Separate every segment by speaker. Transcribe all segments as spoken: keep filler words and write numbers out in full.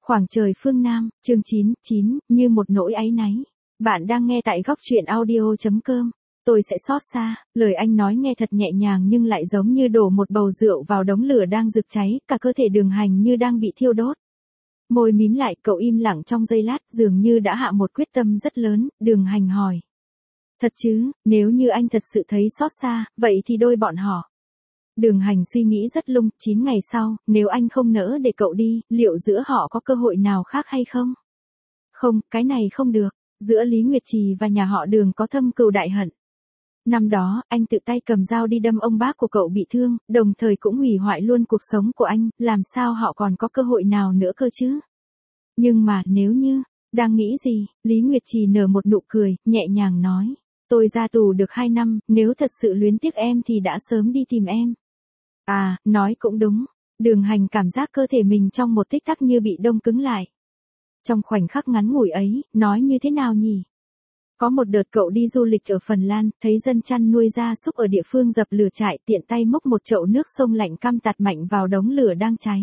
Speaker 1: Khoảng trời phương Nam, chương chín, chín, như một nỗi áy náy. Bạn đang nghe tại góc truyện audio.com. Tôi sẽ xót xa, lời anh nói nghe thật nhẹ nhàng nhưng lại giống như đổ một bầu rượu vào đống lửa đang rực cháy, cả cơ thể Đường Hành như đang bị thiêu đốt. Môi mím lại, cậu im lặng trong giây lát, dường như đã hạ một quyết tâm rất lớn. Đường Hành hỏi. Thật chứ, nếu như anh thật sự thấy xót xa, vậy thì đôi bọn họ. Đường Hành suy nghĩ rất lung, chín ngày sau, nếu anh không nỡ để cậu đi, liệu giữa họ có cơ hội nào khác hay không? Không, cái này không được, giữa Lý Nguyệt Trì và nhà họ Đường có thâm cừu đại hận. Năm đó, anh tự tay cầm dao đi đâm ông bác của cậu bị thương, đồng thời cũng hủy hoại luôn cuộc sống của anh, làm sao họ còn có cơ hội nào nữa cơ chứ? Nhưng mà, nếu như, đang nghĩ gì, Lý Nguyệt Trì nở một nụ cười, nhẹ nhàng nói. Tôi ra tù được hai năm, nếu thật sự luyến tiếc em thì đã sớm đi tìm em. À, nói cũng đúng. Đường Hành cảm giác cơ thể mình trong một tích tắc như bị đông cứng lại. Trong khoảnh khắc ngắn ngủi ấy, nói như thế nào nhỉ? Có một đợt cậu đi du lịch ở Phần Lan, thấy dân chăn nuôi gia súc ở địa phương dập lửa trại, tiện tay múc một chậu nước sông lạnh căm tạt mạnh vào đống lửa đang cháy.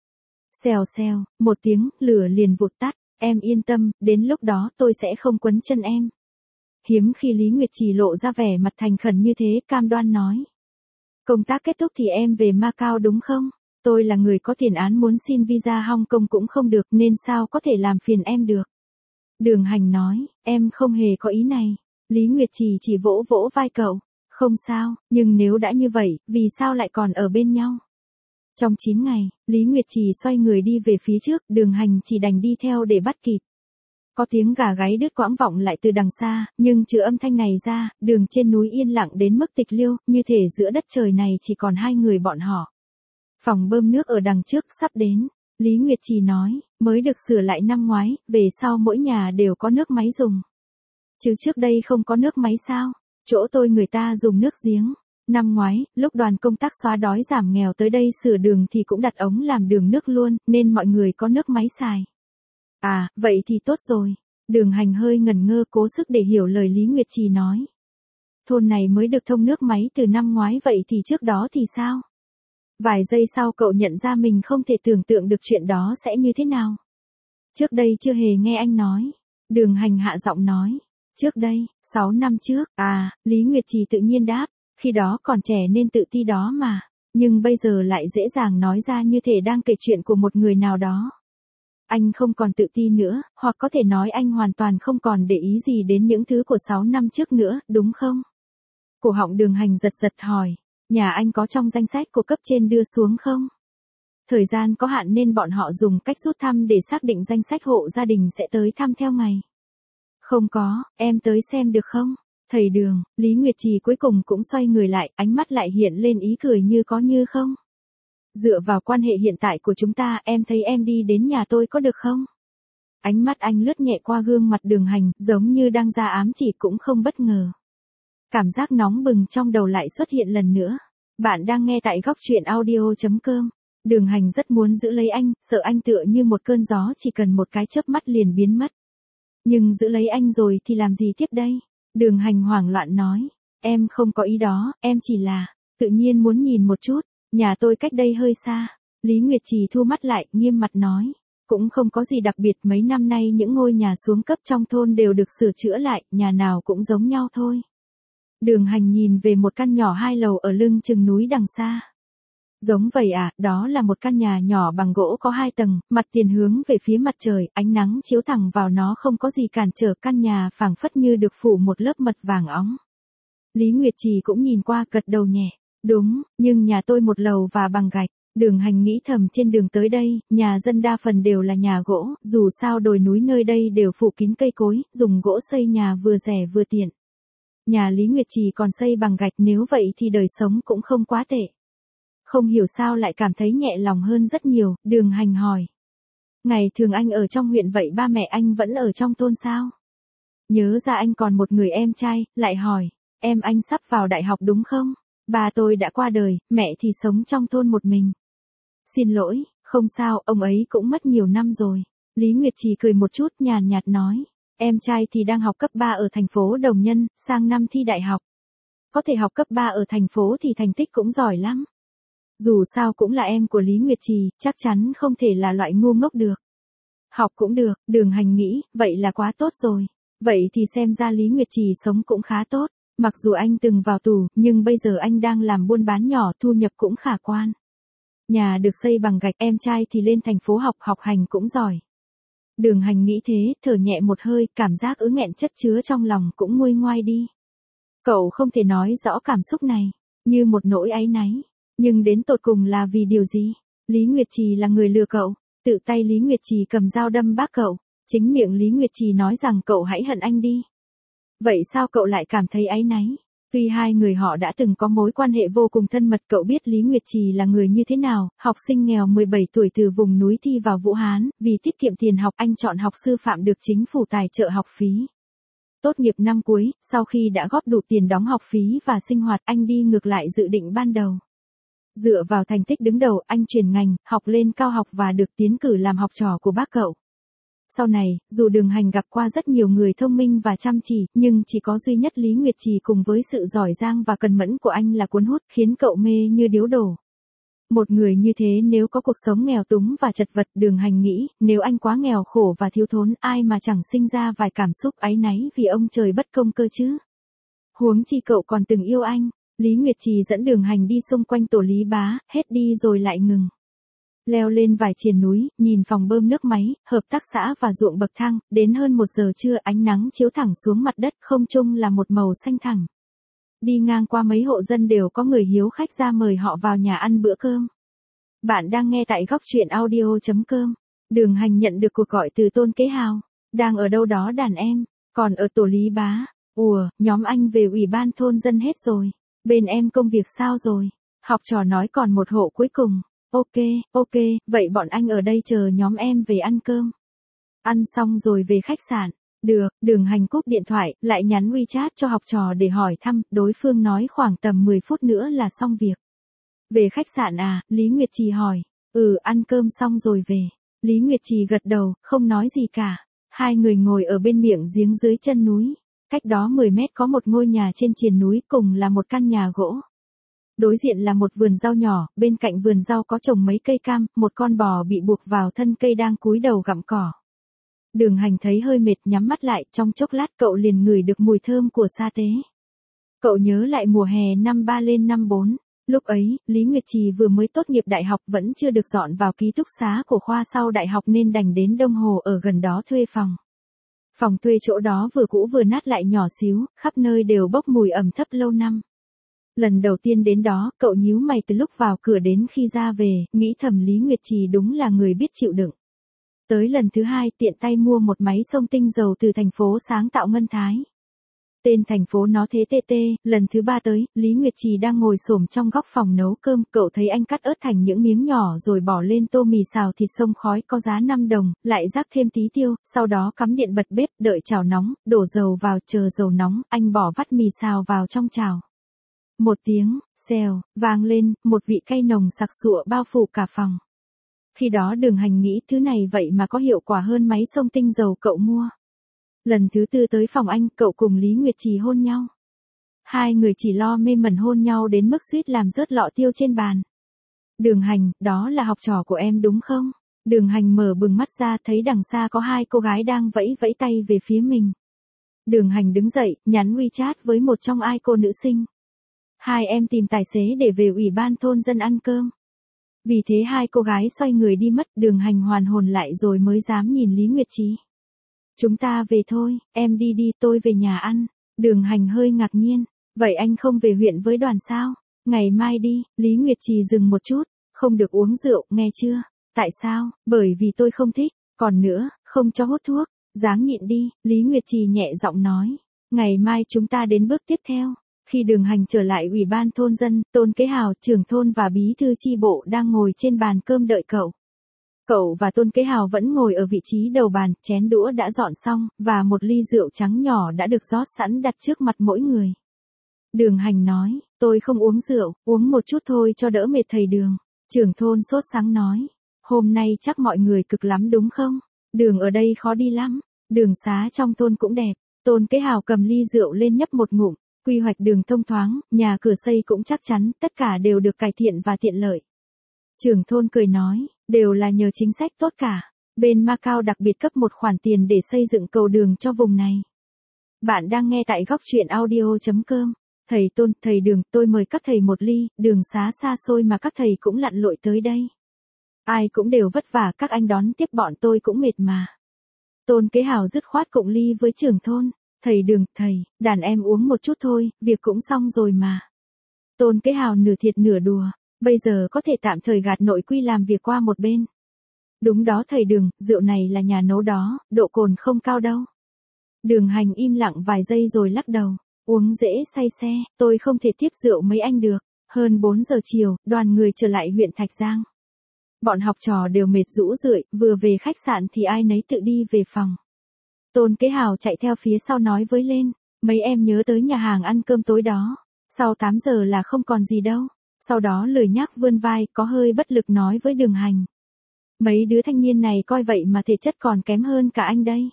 Speaker 1: Xèo xèo, một tiếng, lửa liền vụt tắt. Em yên tâm, đến lúc đó tôi sẽ không quấn chân em. Hiếm khi Lý Nguyệt Trì lộ ra vẻ mặt thành khẩn như thế, cam đoan nói. Công tác kết thúc thì em về Macau đúng không? Tôi là người có tiền án, muốn xin visa Hong Kong cũng không được nên sao có thể làm phiền em được. Đường Hành nói, em không hề có ý này. Lý Nguyệt Trì chỉ vỗ vỗ vai cậu. Không sao, nhưng nếu đã như vậy, vì sao lại còn ở bên nhau? Trong chín ngày, Lý Nguyệt Trì xoay người đi về phía trước, Đường Hành chỉ đành đi theo để bắt kịp. Có tiếng gà gáy đứt quãng vọng lại từ đằng xa, nhưng trừ âm thanh này ra, đường trên núi yên lặng đến mức tịch liêu, như thể giữa đất trời này chỉ còn hai người bọn họ. Phòng bơm nước ở đằng trước sắp đến, Lý Nguyệt Trì nói, mới được sửa lại năm ngoái, về sau mỗi nhà đều có nước máy dùng. Chứ trước đây không có nước máy sao? Chỗ tôi người ta dùng nước giếng. Năm ngoái, lúc đoàn công tác xóa đói giảm nghèo tới đây sửa đường thì cũng đặt ống làm đường nước luôn, nên mọi người có nước máy xài. À, vậy thì tốt rồi. Đường Hành hơi ngẩn ngơ cố sức để hiểu lời Lý Nguyệt Trì nói. Thôn này mới được thông nước máy từ năm ngoái, vậy thì trước đó thì sao? Vài giây sau cậu nhận ra mình không thể tưởng tượng được chuyện đó sẽ như thế nào. Trước đây chưa hề nghe anh nói. Đường Hành hạ giọng nói. Trước đây, sáu năm trước, à, Lý Nguyệt Trì tự nhiên đáp, khi đó còn trẻ nên tự ti đó mà, nhưng bây giờ lại dễ dàng nói ra như thể đang kể chuyện của một người nào đó. Anh không còn tự ti nữa, hoặc có thể nói anh hoàn toàn không còn để ý gì đến những thứ của sáu năm trước nữa, đúng không? Cổ họng Đường Hành giật giật hỏi, nhà anh có trong danh sách của cấp trên đưa xuống không? Thời gian có hạn nên bọn họ dùng cách rút thăm để xác định danh sách hộ gia đình sẽ tới thăm theo ngày. Không có, em tới xem được không? Thầy Đường, Lý Nguyệt Trì cuối cùng cũng xoay người lại, ánh mắt lại hiện lên ý cười như có như không. Dựa vào quan hệ hiện tại của chúng ta, em thấy em đi đến nhà tôi có được không? Ánh mắt anh lướt nhẹ qua gương mặt Đường Hành, giống như đang ra ám chỉ cũng không bất ngờ. Cảm giác nóng bừng trong đầu lại xuất hiện lần nữa. Bạn đang nghe tại góc truyện audio.com. Đường Hành rất muốn giữ lấy anh, sợ anh tựa như một cơn gió chỉ cần một cái chớp mắt liền biến mất. Nhưng giữ lấy anh rồi thì làm gì tiếp đây? Đường Hành hoảng loạn nói. Em không có ý đó, em chỉ là, tự nhiên muốn nhìn một chút. Nhà tôi cách đây hơi xa. Lý Nguyệt Trì thu mắt lại, nghiêm mặt nói. Cũng không có gì đặc biệt, mấy năm nay những ngôi nhà xuống cấp trong thôn đều được sửa chữa lại, nhà nào cũng giống nhau thôi. Đường Hành nhìn về một căn nhỏ hai lầu ở lưng chừng núi đằng xa. Giống vậy à, đó là một căn nhà nhỏ bằng gỗ có hai tầng, mặt tiền hướng về phía mặt trời, ánh nắng chiếu thẳng vào nó không có gì cản trở, căn nhà phảng phất như được phủ một lớp mật vàng óng. Lý Nguyệt Trì cũng nhìn qua, gật đầu nhẹ. Đúng, nhưng nhà tôi một lầu và bằng gạch. Đường Hành nghĩ thầm, trên đường tới đây, nhà dân đa phần đều là nhà gỗ, dù sao đồi núi nơi đây đều phủ kín cây cối, dùng gỗ xây nhà vừa rẻ vừa tiện. Nhà Lý Nguyệt Trì còn xây bằng gạch, nếu vậy thì đời sống cũng không quá tệ. Không hiểu sao lại cảm thấy nhẹ lòng hơn rất nhiều, Đường Hành hỏi. Ngày thường anh ở trong huyện vậy ba mẹ anh vẫn ở trong thôn sao? Nhớ ra anh còn một người em trai, lại hỏi, em anh sắp vào đại học đúng không? Ba tôi đã qua đời, mẹ thì sống trong thôn một mình. Xin lỗi, không sao, ông ấy cũng mất nhiều năm rồi. Lý Nguyệt Trì cười một chút, nhàn nhạt nói. Em trai thì đang học cấp ba ở thành phố Đồng Nhân, sang năm thi đại học. Có thể học cấp ba ở thành phố thì thành tích cũng giỏi lắm. Dù sao cũng là em của Lý Nguyệt Trì, chắc chắn không thể là loại ngu ngốc được. Học cũng được, Đường Hành nghĩ, vậy là quá tốt rồi. Vậy thì xem ra Lý Nguyệt Trì sống cũng khá tốt. Mặc dù anh từng vào tù, nhưng bây giờ anh đang làm buôn bán nhỏ, thu nhập cũng khả quan. Nhà được xây bằng gạch, em trai thì lên thành phố học, học hành cũng giỏi. Đường Hành nghĩ thế, thở nhẹ một hơi, cảm giác ứ nghẹn chất chứa trong lòng cũng nguôi ngoai đi. Cậu không thể nói rõ cảm xúc này, như một nỗi áy náy. Nhưng đến tột cùng là vì điều gì? Lý Nguyệt Trì là người lừa cậu, tự tay Lý Nguyệt Trì cầm dao đâm bác cậu, chính miệng Lý Nguyệt Trì nói rằng cậu hãy hận anh đi. Vậy sao cậu lại cảm thấy áy náy? Tuy hai người họ đã từng có mối quan hệ vô cùng thân mật, cậu biết Lý Nguyệt Trì là người như thế nào, học sinh nghèo mười bảy tuổi từ vùng núi thi vào Vũ Hán, vì tiết kiệm tiền học anh chọn học sư phạm được chính phủ tài trợ học phí. Tốt nghiệp năm cuối, sau khi đã góp đủ tiền đóng học phí và sinh hoạt, anh đi ngược lại dự định ban đầu. Dựa vào thành tích đứng đầu, anh chuyển ngành, học lên cao học và được tiến cử làm học trò của bác cậu. Sau này, dù Đường Hành gặp qua rất nhiều người thông minh và chăm chỉ, nhưng chỉ có duy nhất Lý Nguyệt Trì cùng với sự giỏi giang và cần mẫn của anh là cuốn hút, khiến cậu mê như điếu đổ. Một người như thế nếu có cuộc sống nghèo túng và chật vật, Đường Hành nghĩ, nếu anh quá nghèo khổ và thiếu thốn, ai mà chẳng sinh ra vài cảm xúc áy náy vì ông trời bất công cơ chứ. Huống chi cậu còn từng yêu anh. Lý Nguyệt Trì dẫn Đường Hành đi xung quanh tổ Lý Bá, hết đi rồi lại ngừng. Leo lên vài triền núi, nhìn phòng bơm nước máy, hợp tác xã và ruộng bậc thang, đến hơn một giờ trưa ánh nắng chiếu thẳng xuống mặt đất, không trung là một màu xanh thẳm. Đi ngang qua mấy hộ dân đều có người hiếu khách ra mời họ vào nhà ăn bữa cơm. Bạn đang nghe tại góc truyện audio chấm com. Đường Hành nhận được cuộc gọi từ Tôn Kế Hào. Đang ở đâu đó đàn em, còn ở tổ Lý Bá. Ùa, nhóm anh về ủy ban thôn dân hết rồi. Bên em công việc sao rồi? Học trò nói còn một hộ cuối cùng. Ok, ok, vậy bọn anh ở đây chờ nhóm em về ăn cơm. Ăn xong rồi về khách sạn. Được, Đường Hành cúp điện thoại, lại nhắn WeChat cho học trò để hỏi thăm, đối phương nói khoảng tầm mười phút nữa là xong việc. Về khách sạn à, Lý Nguyệt Trì hỏi. Ừ, ăn cơm xong rồi về. Lý Nguyệt Trì gật đầu, không nói gì cả. Hai người ngồi ở bên miệng giếng dưới chân núi. Cách đó mười mét có một ngôi nhà trên triền núi, cùng là một căn nhà gỗ. Đối diện là một vườn rau nhỏ, bên cạnh vườn rau có trồng mấy cây cam, một con bò bị buộc vào thân cây đang cúi đầu gặm cỏ. Đường Hành thấy hơi mệt, nhắm mắt lại, trong chốc lát cậu liền ngửi được mùi thơm của sa tế. Cậu nhớ lại mùa hè năm ba lên năm bốn, lúc ấy, Lý Nguyệt Trì vừa mới tốt nghiệp đại học, vẫn chưa được dọn vào ký túc xá của khoa sau đại học nên đành đến Đông Hồ ở gần đó thuê phòng. Phòng thuê chỗ đó vừa cũ vừa nát lại nhỏ xíu, khắp nơi đều bốc mùi ẩm thấp lâu năm. Lần đầu tiên đến đó, cậu nhíu mày từ lúc vào cửa đến khi ra về, nghĩ thầm Lý Nguyệt Trì đúng là người biết chịu đựng. Tới lần thứ hai, tiện tay mua một máy xông tinh dầu từ thành phố sáng tạo Ngân Thái. Tên thành phố nó thế tê tê, lần thứ ba tới, Lý Nguyệt Trì đang ngồi xổm trong góc phòng nấu cơm, cậu thấy anh cắt ớt thành những miếng nhỏ rồi bỏ lên tô mì xào thịt xông khói có giá năm đồng, lại rắc thêm tí tiêu, sau đó cắm điện bật bếp, đợi chảo nóng, đổ dầu vào, chờ dầu nóng, anh bỏ vắt mì xào vào trong chảo. Một tiếng, xèo, vang lên, một vị cay nồng sặc sụa bao phủ cả phòng. Khi đó Đường Hành nghĩ thứ này vậy mà có hiệu quả hơn máy xông tinh dầu cậu mua. Lần thứ tư tới phòng anh, cậu cùng Lý Nguyệt Trì hôn nhau. Hai người chỉ lo mê mẩn hôn nhau đến mức suýt làm rớt lọ tiêu trên bàn. Đường Hành, đó là học trò của em đúng không? Đường Hành mở bừng mắt ra, thấy đằng xa có hai cô gái đang vẫy vẫy tay về phía mình. Đường Hành đứng dậy, nhắn WeChat với một trong ai cô nữ sinh. Hai em tìm tài xế để về ủy ban thôn dân ăn cơm. Vì thế hai cô gái xoay người đi mất, Đường Hành hoàn hồn lại rồi mới dám nhìn Lý Nguyệt Trì. Chúng ta về thôi, em đi đi, tôi về nhà ăn. Đường Hành hơi ngạc nhiên. Vậy anh không về huyện với đoàn sao? Ngày mai đi. Lý Nguyệt Trì dừng một chút. Không được uống rượu, nghe chưa? Tại sao? Bởi vì tôi không thích. Còn nữa, không cho hút thuốc. Dáng nhịn đi, Lý Nguyệt Trì nhẹ giọng nói. Ngày mai chúng ta đến bước tiếp theo. Khi Đường Hành trở lại ủy ban thôn dân, Tôn Kế Hào, trưởng thôn và bí thư chi bộ đang ngồi trên bàn cơm đợi cậu. Cậu và Tôn Kế Hào vẫn ngồi ở vị trí đầu bàn, chén đũa đã dọn xong, và một ly rượu trắng nhỏ đã được rót sẵn đặt trước mặt mỗi người. Đường Hành nói, tôi không uống rượu, uống một chút thôi cho đỡ mệt thầy Đường. Trưởng thôn sốt sắng nói, hôm nay chắc mọi người cực lắm đúng không? Đường ở đây khó đi lắm, đường xá trong thôn cũng đẹp. Tôn Kế Hào cầm ly rượu lên nhấp một ngụm, quy hoạch đường thông thoáng, nhà cửa xây cũng chắc chắn, tất cả đều được cải thiện và tiện lợi. Trưởng thôn cười nói, đều là nhờ chính sách tốt cả. Bên Macau đặc biệt cấp một khoản tiền để xây dựng cầu đường cho vùng này. Bạn đang nghe tại góc truyện audio chấm com. Thầy Tôn, thầy Đường, tôi mời các thầy một ly, đường xá xa xôi mà các thầy cũng lặn lội tới đây. Ai cũng đều vất vả, các anh đón tiếp bọn tôi cũng mệt mà. Tôn Kế Hào dứt khoát cụng ly với trưởng thôn. Thầy Đường, thầy, đàn em uống một chút thôi, việc cũng xong rồi mà. Tôn Kế Hào nửa thiệt nửa đùa, bây giờ có thể tạm thời gạt nội quy làm việc qua một bên. Đúng đó thầy Đường, rượu này là nhà nấu đó, độ cồn không cao đâu. Đường Hành im lặng vài giây rồi lắc đầu, uống dễ say xe, tôi không thể tiếp rượu mấy anh được. Hơn bốn giờ chiều, đoàn người trở lại huyện Thạch Giang. Bọn học trò đều mệt rũ rượi, vừa về khách sạn thì ai nấy tự đi về phòng. Tôn Kế Hào chạy theo phía sau nói với lên, mấy em nhớ tới nhà hàng ăn cơm tối đó, sau tám giờ là không còn gì đâu. Sau đó lười nhác vươn vai, có hơi bất lực nói với Đường Hành. Mấy đứa thanh niên này coi vậy mà thể chất còn kém hơn cả anh đây.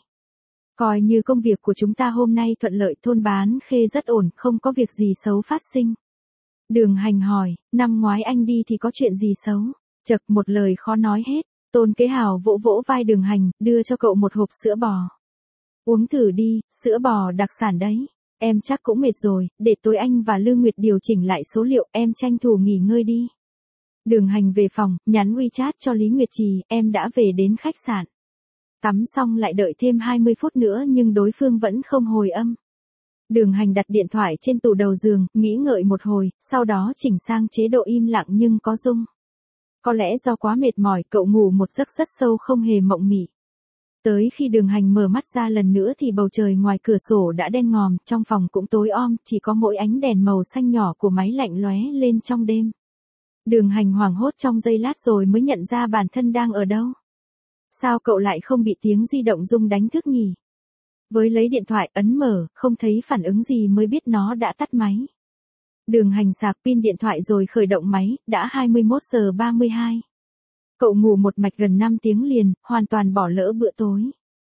Speaker 1: Coi như công việc của chúng ta hôm nay thuận lợi, thôn Bán Khê rất ổn, không có việc gì xấu phát sinh. Đường Hành hỏi, năm ngoái anh đi thì có chuyện gì xấu? Chật, một lời khó nói hết. Tôn Kế Hào vỗ vỗ vai Đường Hành, đưa cho cậu một hộp sữa bò. Uống thử đi, sữa bò đặc sản đấy. Em chắc cũng mệt rồi, để tối anh và Lương Nguyệt điều chỉnh lại số liệu, em tranh thủ nghỉ ngơi đi. Đường Hành về phòng, nhắn WeChat cho Lý Nguyệt Trì, em đã về đến khách sạn. Tắm xong lại đợi thêm hai mươi phút nữa nhưng đối phương vẫn không hồi âm. Đường Hành đặt điện thoại trên tủ đầu giường, nghĩ ngợi một hồi, sau đó chỉnh sang chế độ im lặng nhưng có rung. Có lẽ do quá mệt mỏi, cậu ngủ một giấc rất sâu không hề mộng mị. Tới khi Đường Hành mở mắt ra lần nữa thì bầu trời ngoài cửa sổ đã đen ngòm, trong phòng cũng tối om, chỉ có mỗi ánh đèn màu xanh nhỏ của máy lạnh lóe lên trong đêm. Đường Hành hoảng hốt trong giây lát rồi mới nhận ra bản thân đang ở đâu. Sao cậu lại không bị tiếng di động rung đánh thức nhỉ? Với lấy điện thoại ấn mở, không thấy phản ứng gì mới biết nó đã tắt máy. Đường Hành sạc pin điện thoại rồi khởi động máy, đã hai mươi mốt giờ ba mươi hai. Cậu ngủ một mạch gần năm tiếng liền, hoàn toàn bỏ lỡ bữa tối.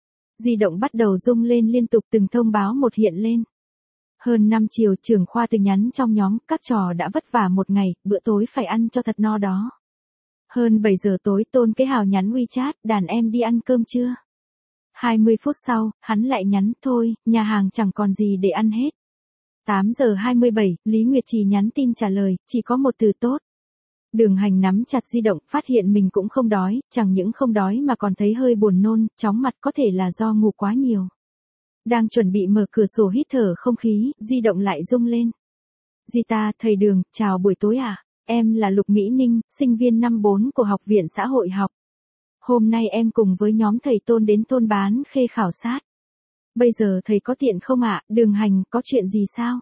Speaker 1: Di động bắt đầu rung lên liên tục, từng thông báo một hiện lên. Hơn năm chiều, trưởng khoa từng nhắn trong nhóm, các trò đã vất vả một ngày, bữa tối phải ăn cho thật no đó. Hơn bảy giờ tối, Tôn Kế Hào nhắn WeChat, đàn em đi ăn cơm chưa? hai mươi phút sau, hắn lại nhắn, thôi, nhà hàng chẳng còn gì để ăn hết. tám giờ hai mươi bảy, Lý Nguyệt Trì nhắn tin trả lời, chỉ có một từ tốt. Đường Hành nắm chặt di động, phát hiện mình cũng không đói, chẳng những không đói mà còn thấy hơi buồn nôn, chóng mặt, có thể là do ngủ quá nhiều. Đang chuẩn bị mở cửa sổ hít thở không khí, di động lại rung lên. Gita, thầy Đường, chào buổi tối à? Em là Lục Mỹ Ninh, sinh viên năm bốn của Học viện Xã hội học. Hôm nay em cùng với nhóm thầy Tôn đến thôn Bán Khê khảo sát. Bây giờ thầy có tiện không ạ? Đường Hành, có chuyện gì sao?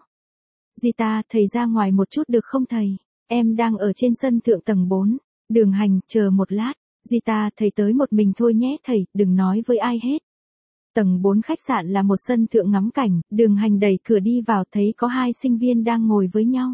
Speaker 1: Gita, thầy ra ngoài một chút được không thầy? Em đang ở trên sân thượng tầng bốn. Đường Hành, chờ một lát. Gita, thầy tới một mình thôi nhé thầy, đừng nói với ai hết. Tầng bốn khách sạn là một sân thượng ngắm cảnh, Đường Hành đẩy cửa đi vào thấy có hai sinh viên đang ngồi với nhau.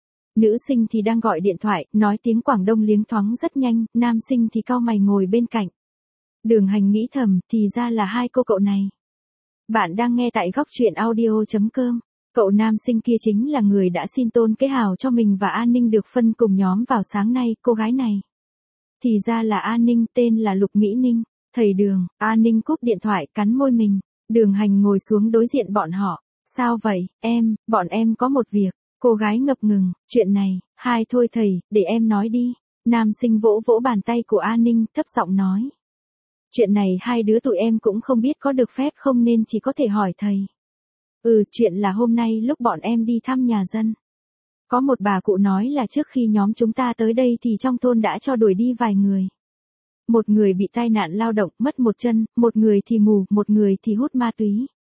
Speaker 1: Nữ sinh thì đang gọi điện thoại, nói tiếng Quảng Đông liếng thoáng rất nhanh, nam sinh thì cau mày ngồi bên cạnh. Đường Hành nghĩ thầm, thì ra là hai cô cậu này. Bạn đang nghe tại góc truyện audio chấm com. Cậu nam sinh kia chính là người đã xin Tôn Kế Hào cho mình và An Ninh được phân cùng nhóm vào sáng nay, cô gái này. Thì ra là An Ninh, tên là Lục Mỹ Ninh. Thầy Đường, An Ninh cúp điện thoại, cắn môi mình. Đường Hành ngồi xuống đối diện bọn họ. Sao vậy, em, bọn em có một việc. Cô gái ngập ngừng, chuyện này, hai thôi thầy, để em nói đi. Nam sinh vỗ vỗ bàn tay của An Ninh, thấp giọng nói. Chuyện này hai đứa tụi em cũng không biết có được phép không nên chỉ có thể hỏi thầy. Ừ, chuyện là hôm nay lúc bọn em đi thăm nhà dân. Có một bà cụ nói là trước khi nhóm chúng ta tới đây thì trong thôn đã cho đuổi đi vài người. Một người bị tai nạn lao động, mất một chân, một người thì mù, một người thì hút ma túy.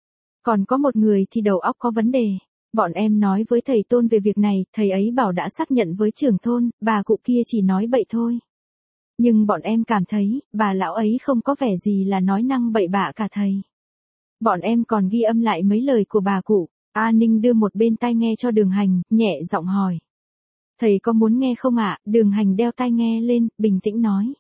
Speaker 1: Còn có một người thì đầu óc có vấn đề. Bọn em nói với thầy Tôn về việc này, thầy ấy bảo đã xác nhận với trưởng thôn, bà cụ kia chỉ nói bậy thôi. Nhưng bọn em cảm thấy, bà lão ấy không có vẻ gì là nói năng bậy bạ cả thầy. Bọn em còn ghi âm lại mấy lời của bà cụ. A Ninh đưa một bên tai nghe cho Đường Hành, nhẹ giọng hỏi. Thầy có muốn nghe không ạ? Đường Hành đeo tai nghe lên, bình tĩnh nói.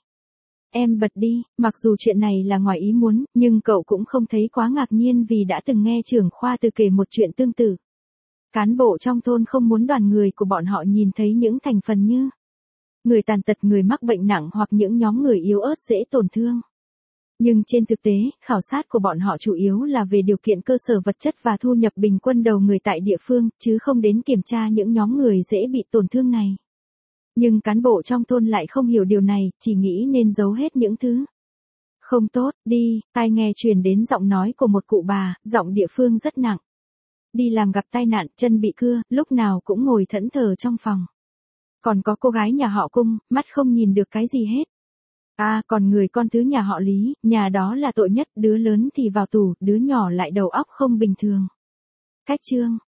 Speaker 1: Em bật đi, mặc dù chuyện này là ngoài ý muốn, nhưng cậu cũng không thấy quá ngạc nhiên vì đã từng nghe trưởng khoa từ kể một chuyện tương tự. Cán bộ trong thôn không muốn đoàn người của bọn họ nhìn thấy những thành phần như người tàn tật, người mắc bệnh nặng hoặc những nhóm người yếu ớt dễ tổn thương. Nhưng trên thực tế, khảo sát của bọn họ chủ yếu là về điều kiện cơ sở vật chất và thu nhập bình quân đầu người tại địa phương, chứ không đến kiểm tra những nhóm người dễ bị tổn thương này. Nhưng cán bộ trong thôn lại không hiểu điều này, chỉ nghĩ nên giấu hết những thứ không tốt đi. Tai nghe truyền đến giọng nói của một cụ bà, giọng địa phương rất nặng. Đi làm gặp tai nạn, chân bị cưa, lúc nào cũng ngồi thẫn thờ trong phòng. Còn có cô gái nhà họ Cung, mắt không nhìn được cái gì hết. À, còn người con thứ nhà họ Lý, nhà đó là tội nhất, đứa lớn thì vào tù, đứa nhỏ lại đầu óc không bình thường. Cách chương